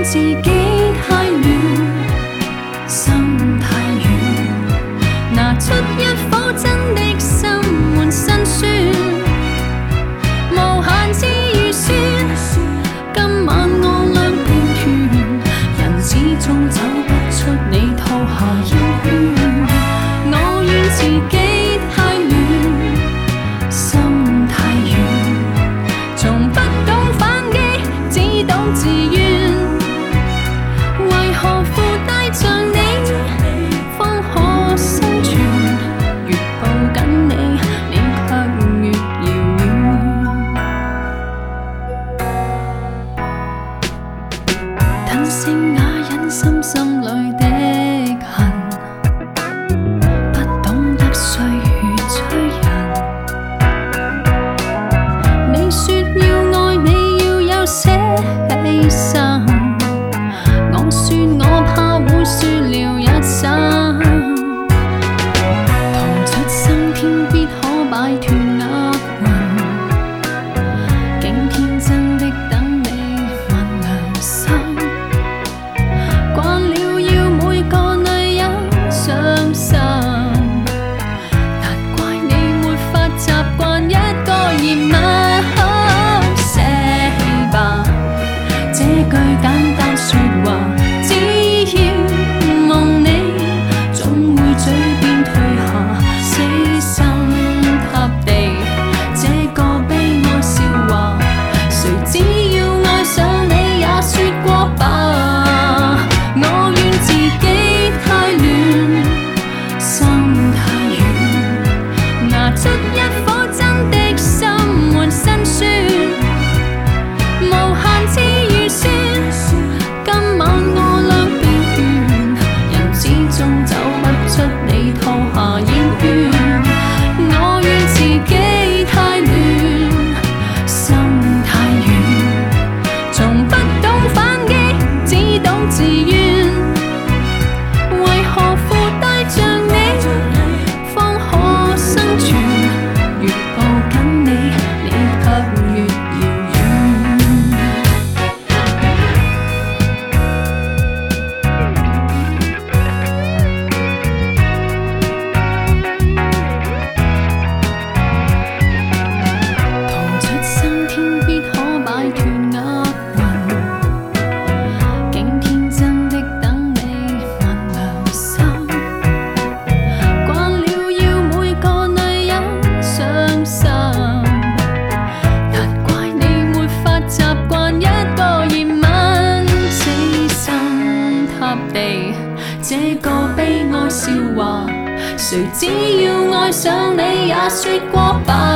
自己太亂，心太軟，拿出一顆真的心換辛酸，無限次預算。今晚我兩邊團，人始終走不出你套下煙圈。我怨自己太亂，心太軟，從不懂反擊，只懂自怨。為何附帶着你，方可生存？越抱緊你，你卻越遙遠。等聲啞忍心心裏的恨，不懂得歲月催人。你說要愛你要有些犧牲，我說我怕會輸了一生。逃出生天必可擺脫厄運，竟天真的等你問良心。慣了要每個女人傷心，難怪你沒法習慣一個疑問。寫吧，這句簡單說話，只要夢你，總會嘴邊退下，死心塌地。這個悲哀笑話，誰只要愛上你也說過吧。我怨自己太亂，心太軟，拿出一顆真的心換辛酸，無限次預算。今晚我兩邊團，人始終走不出你套下煙圈。我怨自己太亂，心太軟，從不懂反擊，只懂自怨。為何附帶着你，方可生存？越抱緊你，你卻越遙遠。逃出生天必可擺脫厄運，竟天真的等你問良心。慣了要每個女人傷心，難怪你沒法習慣一個疑問。死心塌地，這個悲哀笑話，誰只要愛上你也說過吧。